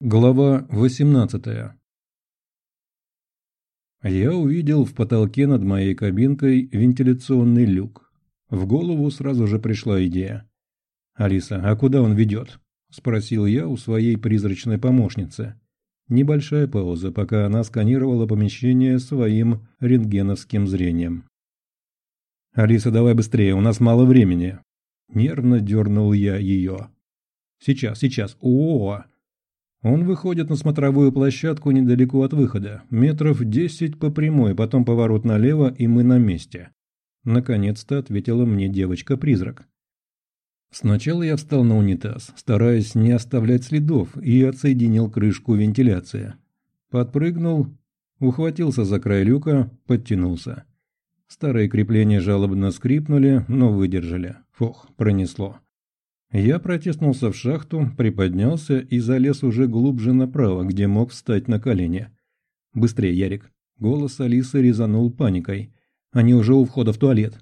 Глава 18. Я увидел в потолке над моей кабинкой вентиляционный люк. В голову сразу же пришла идея. «Алиса, а куда он ведет?» – спросил я у своей призрачной помощницы. Небольшая пауза, пока она сканировала помещение своим рентгеновским зрением. «Алиса, давай быстрее, у нас мало времени». Нервно дернул я ее. «Сейчас. О-о-о!» Он выходит на смотровую площадку недалеко от выхода, метров 10 по прямой, потом поворот налево, и мы на месте. Наконец-то ответила мне девочка-призрак. Сначала я встал на унитаз, стараясь не оставлять следов, и отсоединил крышку вентиляции. Подпрыгнул, ухватился за край люка, подтянулся. Старые крепления жалобно скрипнули, но выдержали. Фух, пронесло. Я протиснулся в шахту, приподнялся и залез уже глубже направо, где мог встать на колени. «Быстрее, Ярик!» Голос Алисы резанул паникой. «Они уже у входа в туалет!»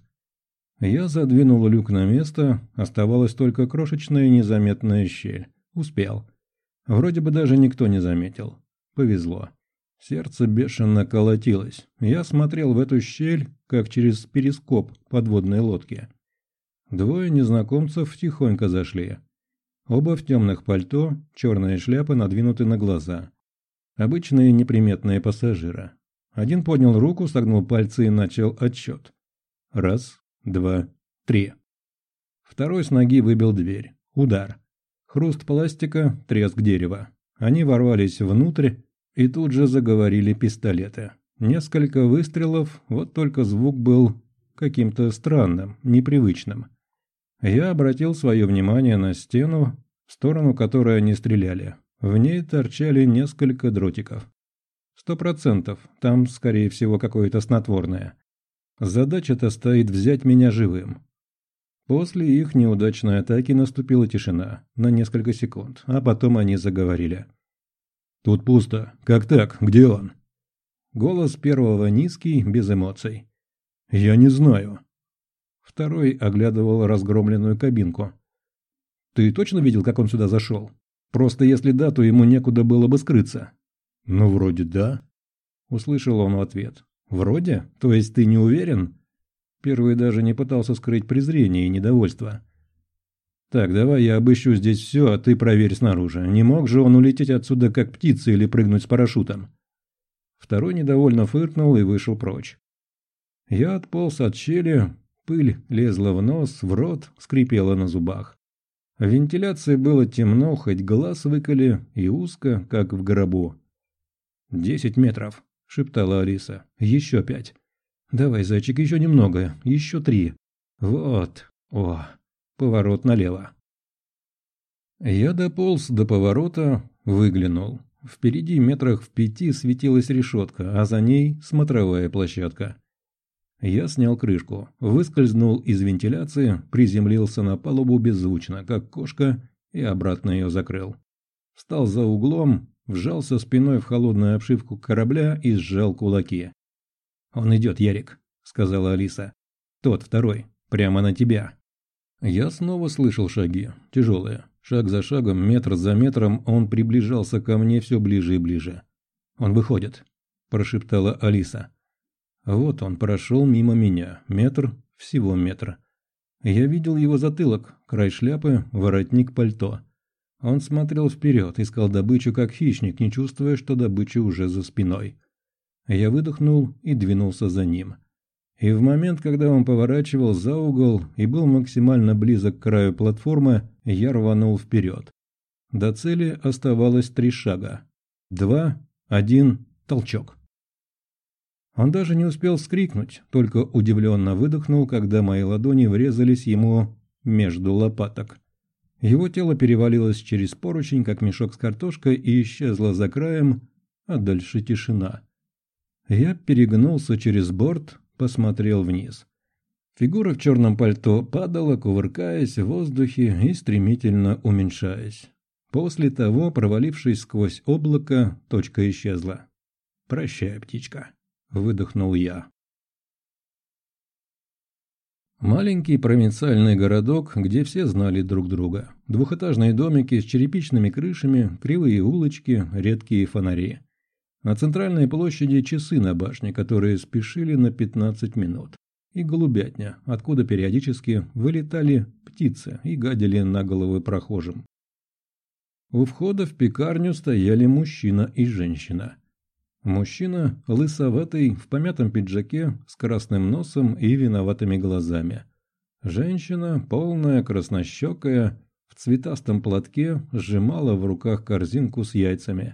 Я задвинул люк на место, оставалась только крошечная незаметная щель. Успел. Вроде бы даже никто не заметил. Повезло. Сердце бешено колотилось. Я смотрел в эту щель, как через перископ подводной лодки. Двое незнакомцев тихонько зашли. Оба в темных пальто, черные шляпы надвинуты на глаза. Обычные неприметные пассажиры. Один поднял руку, согнул пальцы и начал отсчет. 1, 2, 3. Второй с ноги выбил дверь. Удар. Хруст пластика, треск дерева. Они ворвались внутрь, и тут же заговорили пистолеты. Несколько выстрелов, вот только звук был каким-то странным, непривычным. Я обратил свое внимание на стену, в сторону которой они стреляли. В ней торчали несколько дротиков. 100%, там, скорее всего, какое-то снотворное. Задача-то стоит взять меня живым. После их неудачной атаки наступила тишина на несколько секунд, а потом они заговорили. «Тут пусто. Как так? Где он?» Голос первого низкий, без эмоций. «Я не знаю». Второй оглядывал разгромленную кабинку. «Ты точно видел, как он сюда зашел? Просто если да, то ему некуда было бы скрыться». «Ну, вроде да», — услышал он в ответ. «Вроде? То есть ты не уверен?» Первый даже не пытался скрыть презрение и недовольство. «Так, давай я обыщу здесь все, а ты проверь снаружи. Не мог же он улететь отсюда как птица или прыгнуть с парашютом?» Второй недовольно фыркнул и вышел прочь. Я отполз от щели. Пыль лезла в нос, в рот, скрипела на зубах. В вентиляции было темно, хоть глаз выколи, и узко, как в гробу. 10 метров», — шептала Алиса. «Еще 5. Давай, зайчик, еще немного. Еще 3. Вот. О, поворот налево». Я дополз до поворота, выглянул. Впереди метрах в 5 светилась решетка, а за ней смотровая площадка. Я снял крышку, выскользнул из вентиляции, приземлился на палубу беззвучно, как кошка, и обратно ее закрыл. Встал за углом, вжался спиной в холодную обшивку корабля и сжал кулаки. «Он идет, Ярик», — сказала Алиса. «Тот, второй, прямо на тебя». Я снова слышал шаги, тяжелые. Шаг за шагом, метр за метром он приближался ко мне все ближе и ближе. «Он выходит», – прошептала Алиса. Вот он прошел мимо меня, метр, всего метр. Я видел его затылок, край шляпы, воротник пальто. Он смотрел вперед, искал добычу как хищник, не чувствуя, что добыча уже за спиной. Я выдохнул и двинулся за ним. И в момент, когда он поворачивал за угол и был максимально близок к краю платформы, я рванул вперед. До цели оставалось 3 шага. 2, 1, толчок. Он даже не успел вскрикнуть, только удивленно выдохнул, когда мои ладони врезались ему между лопаток. Его тело перевалилось через поручень, как мешок с картошкой, и исчезло за краем, а дальше тишина. Я перегнулся через борт, посмотрел вниз. Фигура в черном пальто падала, кувыркаясь в воздухе и стремительно уменьшаясь. После того, провалившись сквозь облако, точка исчезла. «Прощай, птичка», — выдохнул я. Маленький провинциальный городок, где все знали друг друга. Двухэтажные домики с черепичными крышами, кривые улочки, редкие фонари. На центральной площади часы на башне, которые спешили на 15 минут. И голубятня, откуда периодически вылетали птицы и гадили на головы прохожим. У входа в пекарню стояли мужчина и женщина. Мужчина, лысоватый, в помятом пиджаке, с красным носом и виноватыми глазами. Женщина, полная, краснощекая, в цветастом платке, сжимала в руках корзинку с яйцами.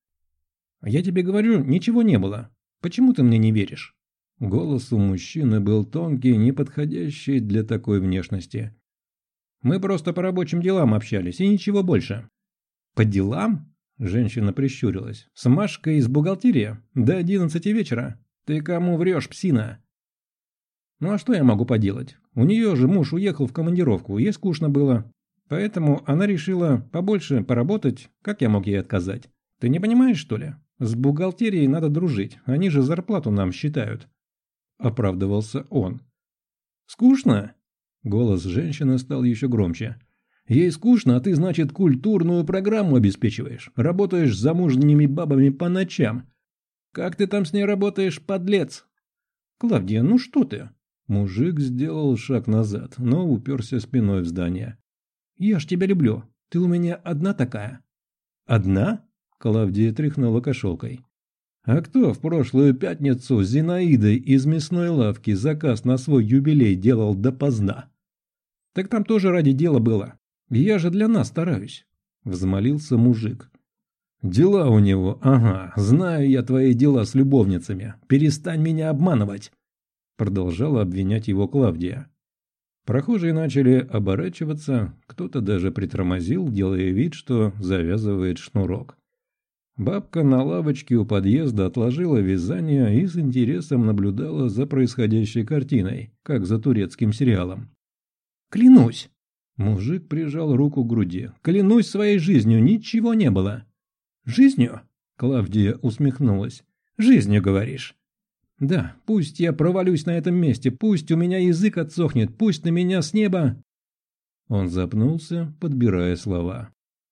«Я тебе говорю, ничего не было. Почему ты мне не веришь?» Голос у мужчины был тонкий, неподходящий для такой внешности. «Мы просто по рабочим делам общались, и ничего больше». «По делам?» Женщина прищурилась. «С Машкой из бухгалтерии? До 11 вечера? Ты кому врешь, псина?» «Ну а что я могу поделать? У нее же муж уехал в командировку, ей скучно было. Поэтому она решила побольше поработать, как я мог ей отказать? Ты не понимаешь, что ли? С бухгалтерией надо дружить, они же зарплату нам считают». Оправдывался он. «Скучно?» Голос женщины стал еще громче. «Ей скучно, а ты, значит, культурную программу обеспечиваешь. Работаешь с замужними бабами по ночам. Как ты там с ней работаешь, подлец?» «Клавдия, ну что ты?» Мужик сделал шаг назад, но уперся спиной в здание. «Я ж тебя люблю. Ты у меня одна такая». «Одна?» Клавдия тряхнула кошелкой. «А кто в прошлую пятницу с Зинаидой из мясной лавки заказ на свой юбилей делал допоздна?» «Так там тоже ради дела было. Я же для нас стараюсь», — взмолился мужик. «Дела у него, ага, знаю я твои дела с любовницами. Перестань меня обманывать», — продолжала обвинять его Клавдия. Прохожие начали оборачиваться, кто-то даже притормозил, делая вид, что завязывает шнурок. Бабка на лавочке у подъезда отложила вязание и с интересом наблюдала за происходящей картиной, как за турецким сериалом. «Клянусь!» Мужик прижал руку к груди. «Клянусь своей жизнью, ничего не было!» «Жизнью?» Клавдия усмехнулась. «Жизнью, говоришь?» «Да, пусть я провалюсь на этом месте, пусть у меня язык отсохнет, пусть на меня с неба...» Он запнулся, подбирая слова.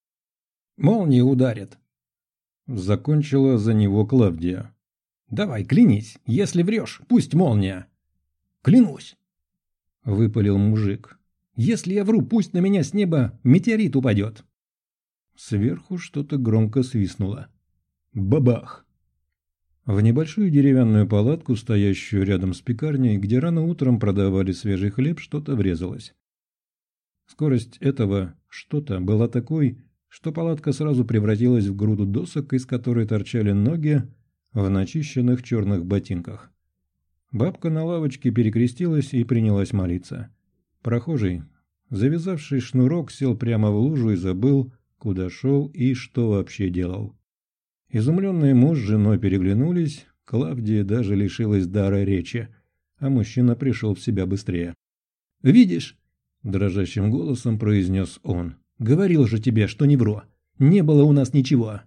«Молния ударит!» Закончила за него Клавдия. «Давай, клянись, если врешь, пусть молния!» «Клянусь!» Выпалил мужик. «Если я вру, пусть на меня с неба метеорит упадет!» Сверху что-то громко свистнуло. Бабах! В небольшую деревянную палатку, стоящую рядом с пекарней, где рано утром продавали свежий хлеб, что-то врезалось. Скорость этого «что-то» была такой, что палатка сразу превратилась в груду досок, из которой торчали ноги в начищенных черных ботинках. Бабка на лавочке перекрестилась и принялась молиться. Прохожий, завязавший шнурок, сел прямо в лужу и забыл, куда шел и что вообще делал. Изумленные муж с женой переглянулись, Клавдия даже лишилась дара речи, а мужчина пришел в себя быстрее. «Видишь?» – дрожащим голосом произнес он. «Говорил же тебе, что не вру. Не было у нас ничего».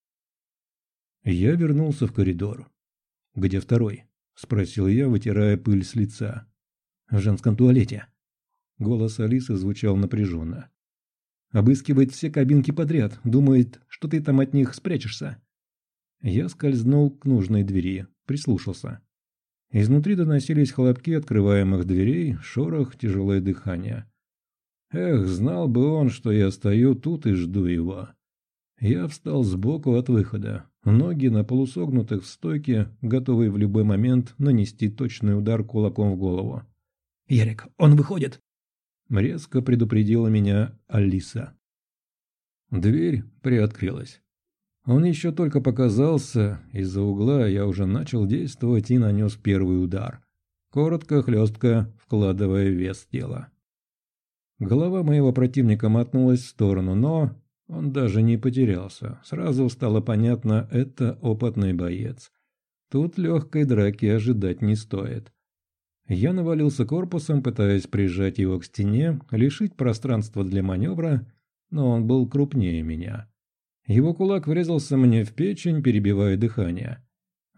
Я вернулся в коридор. «Где второй?» – спросил я, вытирая пыль с лица. «В женском туалете». Голос Алисы звучал напряженно. «Обыскивает все кабинки подряд, думает, что ты там от них спрячешься». Я скользнул к нужной двери, прислушался. Изнутри доносились хлопки открываемых дверей, шорох, тяжелое дыхание. Эх, знал бы он, что я стою тут и жду его. Я встал сбоку от выхода, ноги на полусогнутых в стойке, готовые в любой момент нанести точный удар кулаком в голову. «Ярик, он выходит!» Резко предупредила меня Алиса. Дверь приоткрылась. Он еще только показался, из-за угла я уже начал действовать и нанес первый удар. Коротко, хлестко, вкладывая вес тела. Голова моего противника мотнулась в сторону, но он даже не потерялся. Сразу стало понятно, это опытный боец. Тут легкой драки ожидать не стоит. Я навалился корпусом, пытаясь прижать его к стене, лишить пространства для маневра, но он был крупнее меня. Его кулак врезался мне в печень, перебивая дыхание.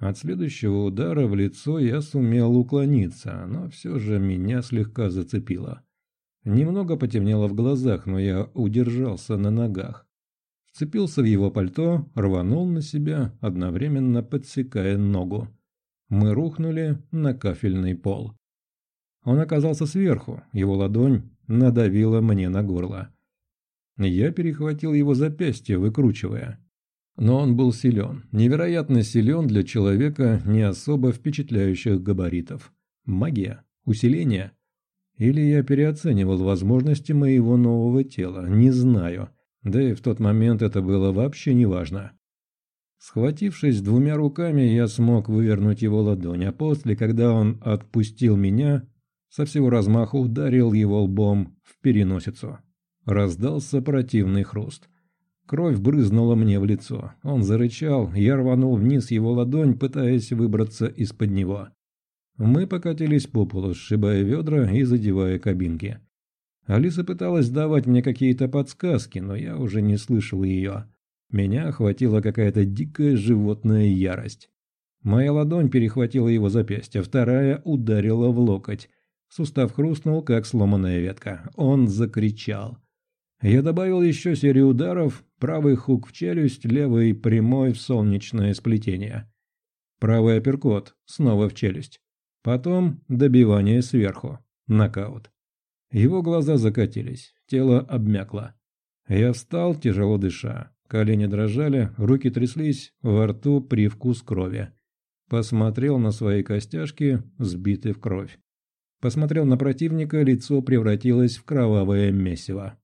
От следующего удара в лицо я сумел уклониться, но все же меня слегка зацепило. Немного потемнело в глазах, но я удержался на ногах. Вцепился в его пальто, рванул на себя, одновременно подсекая ногу. Мы рухнули на кафельный пол. Он оказался сверху, его ладонь надавила мне на горло. Я перехватил его запястье, выкручивая. Но он был силен, невероятно силен для человека не особо впечатляющих габаритов. Магия? Усиление? Или я переоценивал возможности моего нового тела, не знаю. Да и в тот момент это было вообще неважно. Схватившись двумя руками, я смог вывернуть его ладонь, а после, когда он отпустил меня, со всего размаху ударил его лбом в переносицу. Раздался противный хруст. Кровь брызнула мне в лицо. Он зарычал, я рванул вниз его ладонь, пытаясь выбраться из-под него. Мы покатились по полу, сшибая ведра и задевая кабинки. Алиса пыталась давать мне какие-то подсказки, но я уже не слышал ее. Меня охватила какая-то дикая животная ярость. Моя ладонь перехватила его запястье, вторая ударила в локоть. Сустав хрустнул, как сломанная ветка. Он закричал. Я добавил еще серию ударов, правый хук в челюсть, левый прямой в солнечное сплетение. Правый апперкот, снова в челюсть. Потом добивание сверху, нокаут. Его глаза закатились, тело обмякло. Я встал, тяжело дыша. Колени дрожали, руки тряслись, во рту привкус крови. Посмотрел на свои костяшки, сбиты в кровь. Посмотрел на противника, лицо превратилось в кровавое месиво.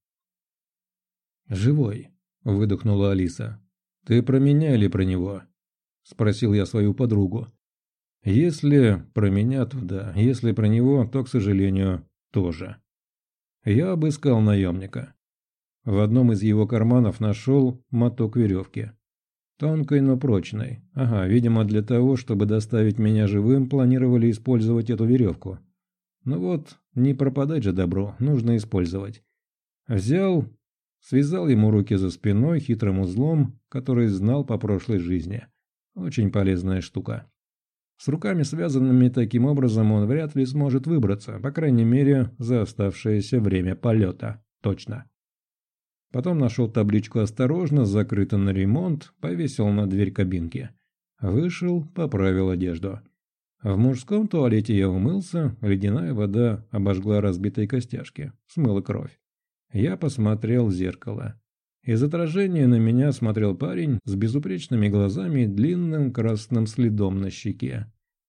«Живой», — выдохнула Алиса. «Ты про меня или про него?» — спросил я свою подругу. «Если про меня, то да. Если про него, то, к сожалению, тоже». Я обыскал наемника. В одном из его карманов нашел моток веревки. Тонкой, но прочной. Ага, видимо, для того, чтобы доставить меня живым, планировали использовать эту веревку. Ну вот, не пропадать же добро, нужно использовать. Взял, связал ему руки за спиной хитрым узлом, который знал по прошлой жизни. Очень полезная штука. С руками связанными таким образом он вряд ли сможет выбраться, по крайней мере, за оставшееся время полета. Точно. Потом нашел табличку «Осторожно», закрыто на ремонт, повесил на дверь кабинки. Вышел, поправил одежду. В мужском туалете я умылся, ледяная вода обожгла разбитые костяшки, смыла кровь. Я посмотрел в зеркало. Из отражения на меня смотрел парень с безупречными глазами и длинным красным следом на щеке.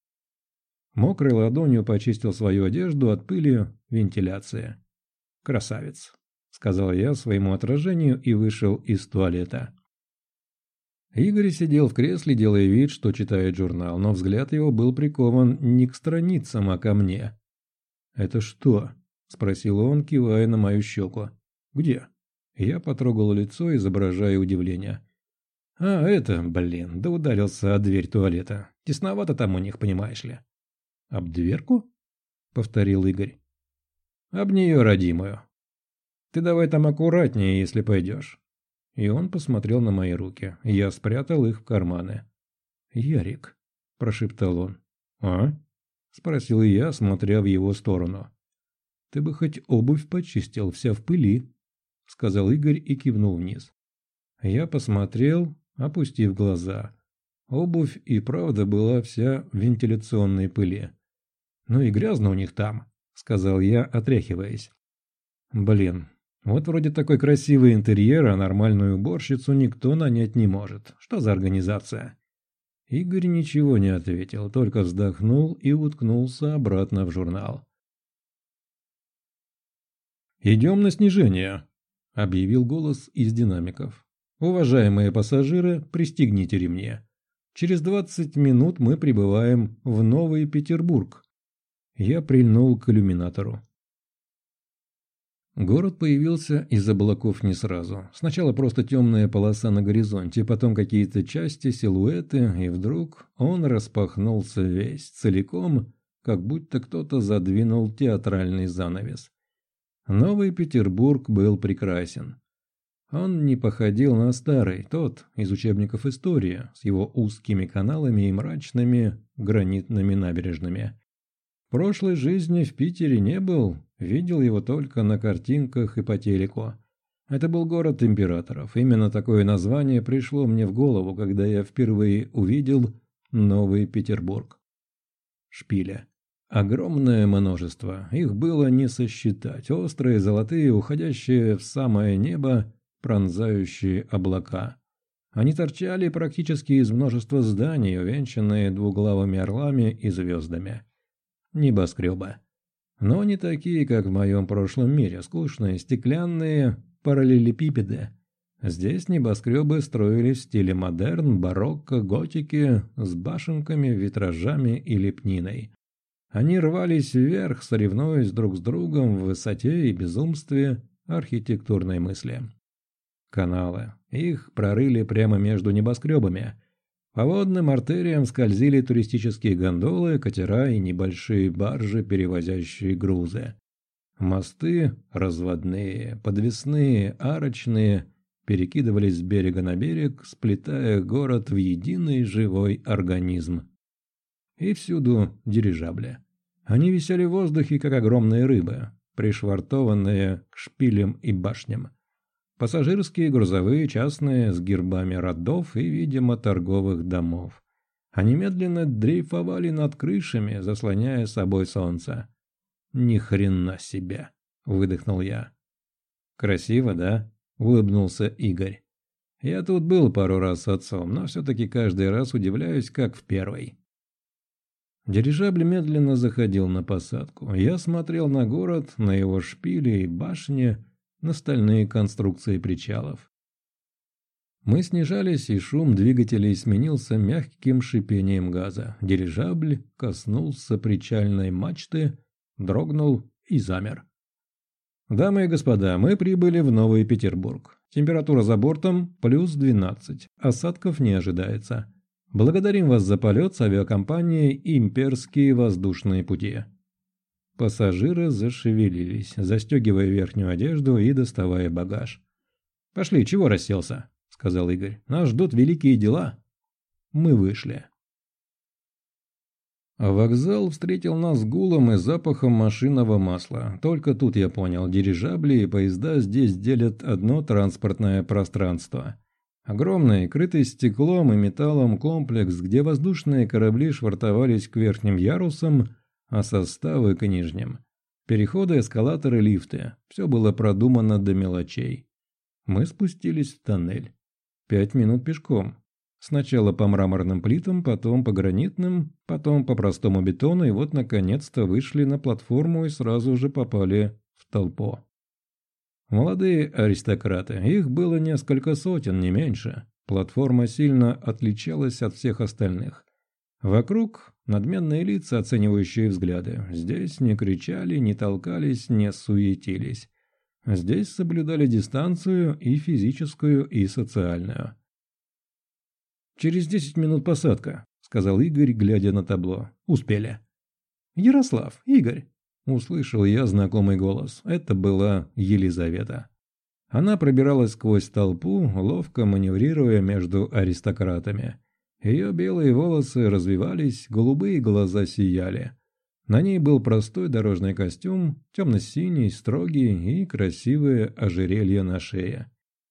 Мокрой ладонью почистил свою одежду от пыли, вентиляция. «Красавец», — сказал я своему отражению и вышел из туалета. Игорь сидел в кресле, делая вид, что читает журнал, но взгляд его был прикован не к страницам, а ко мне. «Это что?» — спросил он, кивая на мою щеку. «Где?» Я потрогал лицо, изображая удивление. «А, это, блин, да ударился о дверь туалета. Тесновато там у них, понимаешь ли». «Об дверку?» — повторил Игорь. «Об нее, родимую. Ты давай там аккуратнее, если пойдешь». И он посмотрел на мои руки. Я спрятал их в карманы. «Ярик», — прошептал он. «А?» — спросил я, смотря в его сторону. «Ты бы хоть обувь почистил, вся в пыли», — сказал Игорь и кивнул вниз. Я посмотрел, опустив глаза. Обувь и правда была вся в вентиляционной пыли. «Ну и грязно у них там», — сказал я, отряхиваясь. «Блин, вот вроде такой красивый интерьер, а нормальную уборщицу никто нанять не может. Что за организация?» Игорь ничего не ответил, только вздохнул и уткнулся обратно в журнал. «Идем на снижение», — объявил голос из динамиков. «Уважаемые пассажиры, пристегните ремни. Через 20 минут мы прибываем в Новый Петербург». Я прильнул к иллюминатору. Город появился из облаков не сразу. Сначала просто темная полоса на горизонте, потом какие-то части, силуэты, и вдруг он распахнулся весь, целиком, как будто кто-то задвинул театральный занавес. Новый Петербург был прекрасен. Он не походил на старый, тот из учебников истории, с его узкими каналами и мрачными гранитными набережными. В прошлой жизни в Питере не был, видел его только на картинках и по телеку. Это был город императоров. Именно такое название пришло мне в голову, когда я впервые увидел Новый Петербург. Шпили. Огромное множество. Их было не сосчитать. Острые, золотые, уходящие в самое небо, пронзающие облака. Они торчали практически из множества зданий, увенчанные двуглавыми орлами и звездами. Небоскребы. Но не такие, как в моем прошлом мире, скучные, стеклянные параллелепипеды. Здесь небоскребы строились в стиле модерн, барокко, готики, с башенками, витражами и лепниной. Они рвались вверх, соревнуясь друг с другом в высоте и безумстве архитектурной мысли. Каналы. Их прорыли прямо между небоскребами. По водным артериям скользили туристические гондолы, катера и небольшие баржи, перевозящие грузы. Мосты разводные, подвесные, арочные перекидывались с берега на берег, сплетая город в единый живой организм. И всюду дирижабли. Они висели в воздухе, как огромные рыбы, пришвартованные к шпилям и башням. Пассажирские, грузовые, частные, с гербами родов и, видимо, торговых домов. Они медленно дрейфовали над крышами, заслоняя собой солнце. «Ни хрена себе!» – выдохнул я. «Красиво, да?» – улыбнулся Игорь. «Я тут был пару раз с отцом, но все-таки каждый раз удивляюсь, как в первый». Дирижабль медленно заходил на посадку. Я смотрел на город, на его шпили и башни, на стальные конструкции причалов. Мы снижались, и шум двигателей сменился мягким шипением газа. Дирижабль коснулся причальной мачты, дрогнул и замер. «Дамы и господа, мы прибыли в Новый Петербург. Температура за бортом плюс 12. Осадков не ожидается. Благодарим вас за полет с авиакомпанией «Имперские воздушные пути». Пассажиры зашевелились, застегивая верхнюю одежду и доставая багаж. «Пошли, чего расселся?» – сказал Игорь. «Нас ждут великие дела». Мы вышли. Вокзал встретил нас гулом и запахом машинного масла. Только тут я понял, дирижабли и поезда здесь делят одно транспортное пространство. Огромный, крытый стеклом и металлом комплекс, где воздушные корабли швартовались к верхним ярусам, а составы к нижним. Переходы, эскалаторы, лифты. Все было продумано до мелочей. Мы спустились в тоннель. 5 минут пешком. Сначала по мраморным плитам, потом по гранитным, потом по простому бетону, и вот наконец-то вышли на платформу и сразу же попали в толпу. Молодые аристократы, их было несколько сотен, не меньше. Платформа сильно отличалась от всех остальных. Вокруг надменные лица, оценивающие взгляды. Здесь не кричали, не толкались, не суетились. Здесь соблюдали дистанцию и физическую, и социальную. «Через 10 минут посадка», — сказал Игорь, глядя на табло. «Успели». «Ярослав, Игорь», — услышал я знакомый голос. Это была Елизавета. Она пробиралась сквозь толпу, ловко маневрируя между аристократами. Ее белые волосы развивались, голубые глаза сияли. На ней был простой дорожный костюм, темно-синий, строгий и красивое ожерелье на шее.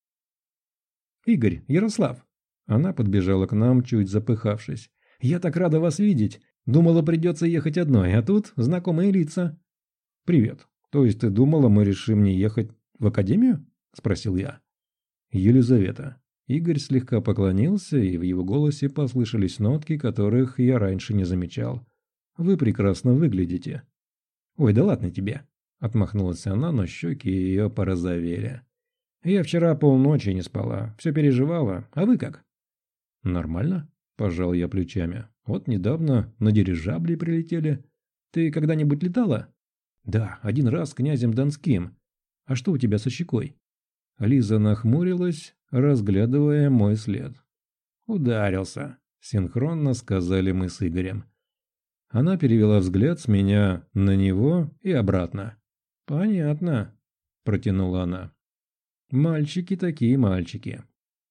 «Игорь, Ярослав!» Она подбежала к нам, чуть запыхавшись. «Я так рада вас видеть! Думала, придется ехать одной, а тут знакомые лица». «Привет. То есть ты думала, мы решим не ехать в академию?» – спросил я. «Елизавета». Игорь слегка поклонился, и в его голосе послышались нотки, которых я раньше не замечал. «Вы прекрасно выглядите». «Ой, да ладно тебе», – отмахнулась она, но щеки ее порозовели. «Я вчера полночи не спала, все переживала, а вы как?» «Нормально», – пожал я плечами. «Вот недавно на дирижабле прилетели. Ты когда-нибудь летала?» «Да, один раз с князем Донским. А что у тебя со щекой?» Лиза нахмурилась, разглядывая мой след. «Ударился», – синхронно сказали мы с Игорем. Она перевела взгляд с меня на него и обратно. «Понятно», – протянула она. Мальчики такие мальчики.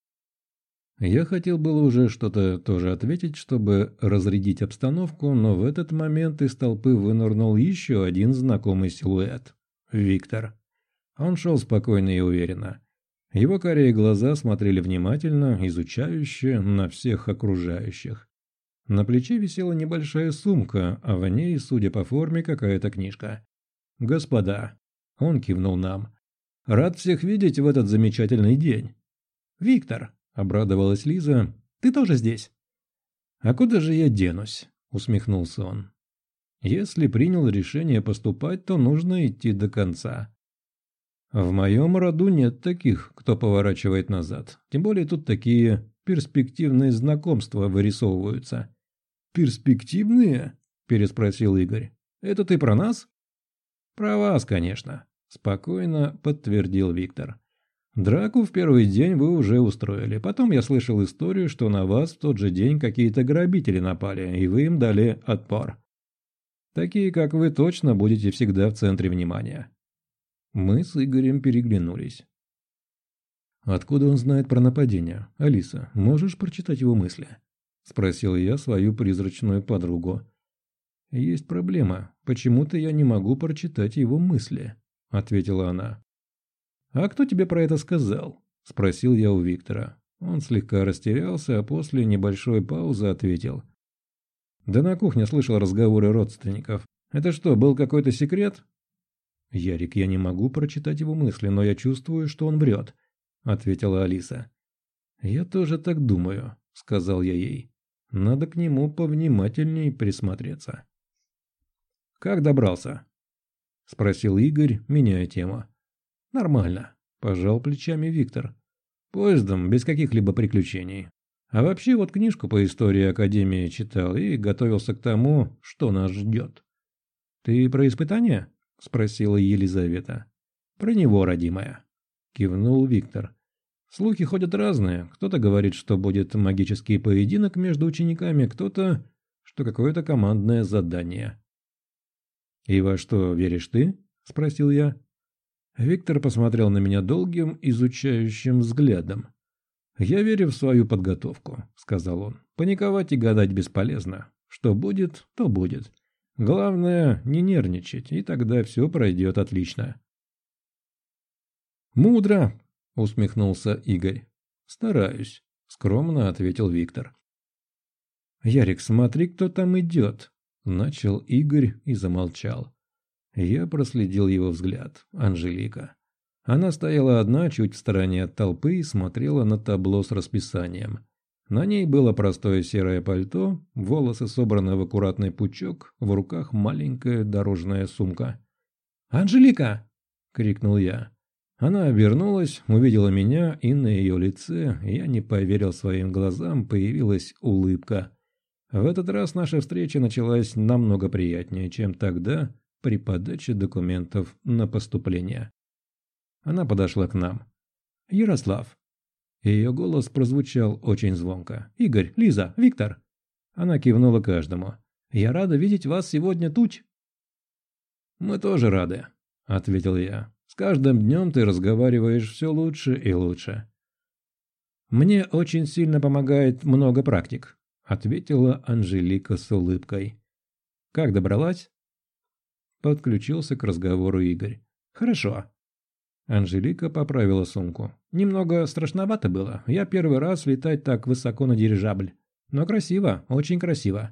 Я хотел было уже что-то тоже ответить, чтобы разрядить обстановку, но в этот момент из толпы вынырнул еще один знакомый силуэт. Виктор. Он шел спокойно и уверенно. Его карие глаза смотрели внимательно, изучающе на всех окружающих. На плече висела небольшая сумка, а в ней, судя по форме, какая-то книжка. «Господа», — он кивнул нам, — «рад всех видеть в этот замечательный день». «Виктор», — обрадовалась Лиза, — «ты тоже здесь?» «А куда же я денусь?» — усмехнулся он. «Если принял решение поступать, то нужно идти до конца. В моем роду нет таких, кто поворачивает назад. Тем более тут такие перспективные знакомства вырисовываются». «Перспективные?» – переспросил Игорь. «Это ты про нас?» «Про вас, конечно», – спокойно подтвердил Виктор. «Драку в первый день вы уже устроили. Потом я слышал историю, что на вас в тот же день какие-то грабители напали, и вы им дали отпор. Такие, как вы, точно будете всегда в центре внимания». Мы с Игорем переглянулись. «Откуда он знает про нападение? Алиса, можешь прочитать его мысли?» – спросил я свою призрачную подругу. «Есть проблема. Почему-то я не могу прочитать его мысли», – ответила она. «А кто тебе про это сказал?» – спросил я у Виктора. Он слегка растерялся, а после небольшой паузы ответил. «Да на кухне слышал разговоры родственников. Это что, был какой-то секрет?» «Ярик, я не могу прочитать его мысли, но я чувствую, что он врет», – ответила Алиса. «Я тоже так думаю», – сказал я ей. «Надо к нему повнимательней присмотреться». «Как добрался?» – спросил Игорь, меняя тему. «Нормально», – пожал плечами Виктор. «Поездом, без каких-либо приключений. А вообще вот книжку по истории Академии читал и готовился к тому, что нас ждет». «Ты про испытания?» – спросила Елизавета. «Про него, родимая», – кивнул Виктор. «Слухи ходят разные. Кто-то говорит, что будет магический поединок между учениками, кто-то, что какое-то командное задание». «И во что веришь ты?» – спросил я. Виктор посмотрел на меня долгим, изучающим взглядом. «Я верю в свою подготовку», – сказал он. «Паниковать и гадать бесполезно. Что будет, то будет. Главное, не нервничать, и тогда все пройдет отлично». «Мудро», – усмехнулся Игорь. «Стараюсь», – скромно ответил Виктор. «Ярик, смотри, кто там идет», – начал Игорь и замолчал. Я проследил его взгляд. Анжелика. Она стояла одна, чуть в стороне от толпы, и смотрела на табло с расписанием. На ней было простое серое пальто, волосы собраны в аккуратный пучок, в руках маленькая дорожная сумка. «Анжелика!» – крикнул я. Она обернулась, увидела меня, и на ее лице, я не поверил своим глазам, появилась улыбка. В этот раз наша встреча началась намного приятнее, чем тогда при подаче документов на поступление. Она подошла к нам. «Ярослав». Ее голос прозвучал очень звонко. «Игорь, Лиза, Виктор». Она кивнула каждому. «Я рада видеть вас сегодня тут». «Мы тоже рады», — ответил я. «С каждым днем ты разговариваешь все лучше и лучше». «Мне очень сильно помогает много практик», — ответила Анжелика с улыбкой. «Как добралась?» Подключился к разговору Игорь. «Хорошо». Анжелика поправила сумку. «Немного страшновато было. Я первый раз летать так высоко на дирижабль. Но красиво, очень красиво».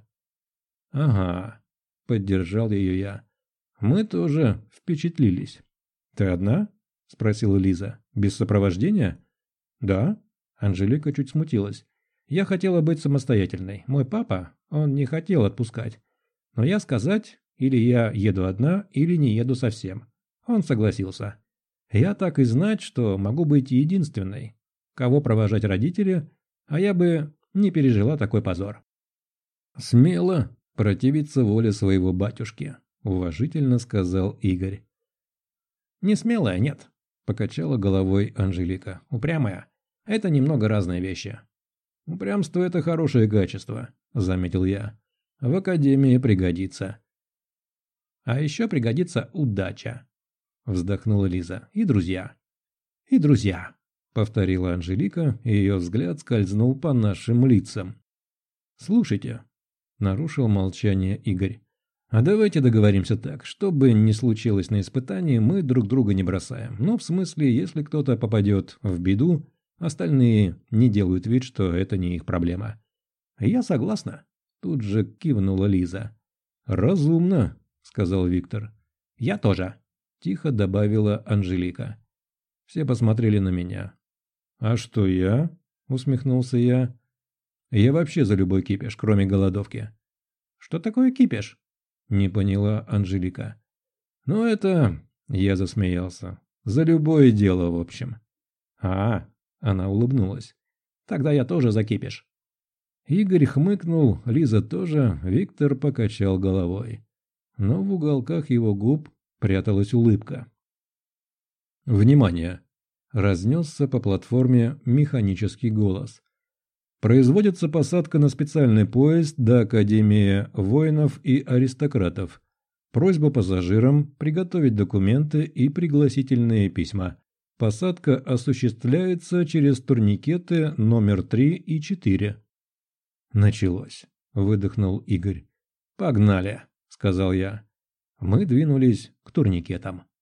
«Ага», — поддержал ее я. «Мы тоже впечатлились». «Ты одна?» — спросила Лиза. «Без сопровождения?» «Да». Анжелика чуть смутилась. «Я хотела быть самостоятельной. Мой папа, он не хотел отпускать. Но я сказать, или я еду одна, или не еду совсем. Он согласился. Я так и знать, что могу быть единственной, кого провожать родители, а я бы не пережила такой позор». «Смело противиться воле своего батюшки», — уважительно сказал Игорь. «Не смелая, нет», — покачала головой Анжелика. «Упрямая. Это немного разные вещи». «Упрямство — это хорошее качество», — заметил я. «В академии пригодится». «А еще пригодится удача», — вздохнула Лиза. «И друзья». «И друзья», — повторила Анжелика, и ее взгляд скользнул по нашим лицам. «Слушайте», — нарушил молчание Игорь, — «а давайте договоримся так, что бы ни случилось на испытании, мы друг друга не бросаем. Ну, в смысле, если кто-то попадет в беду, остальные не делают вид, что это не их проблема». «Я согласна», — тут же кивнула Лиза. «Разумно», — сказал Виктор. «Я тоже», — тихо добавила Анжелика. Все посмотрели на меня. «А что я?» — усмехнулся я. «Я вообще за любой кипиш, кроме голодовки». «Что такое кипиш?» — не поняла Анжелика. «Ну это...» — я засмеялся. «За любое дело, в общем». «А, — она улыбнулась. — Тогда я тоже за кипиш». Игорь хмыкнул, Лиза тоже, Виктор покачал головой. Но в уголках его губ пряталась улыбка. «Внимание!» — разнесся по платформе механический голос. «Производится посадка на специальный поезд до Академии воинов и аристократов. Просьба пассажирам приготовить документы и пригласительные письма. Посадка осуществляется через турникеты номер 3 и 4». «Началось», — выдохнул Игорь. «Погнали», — сказал я. Мы двинулись к турникетам.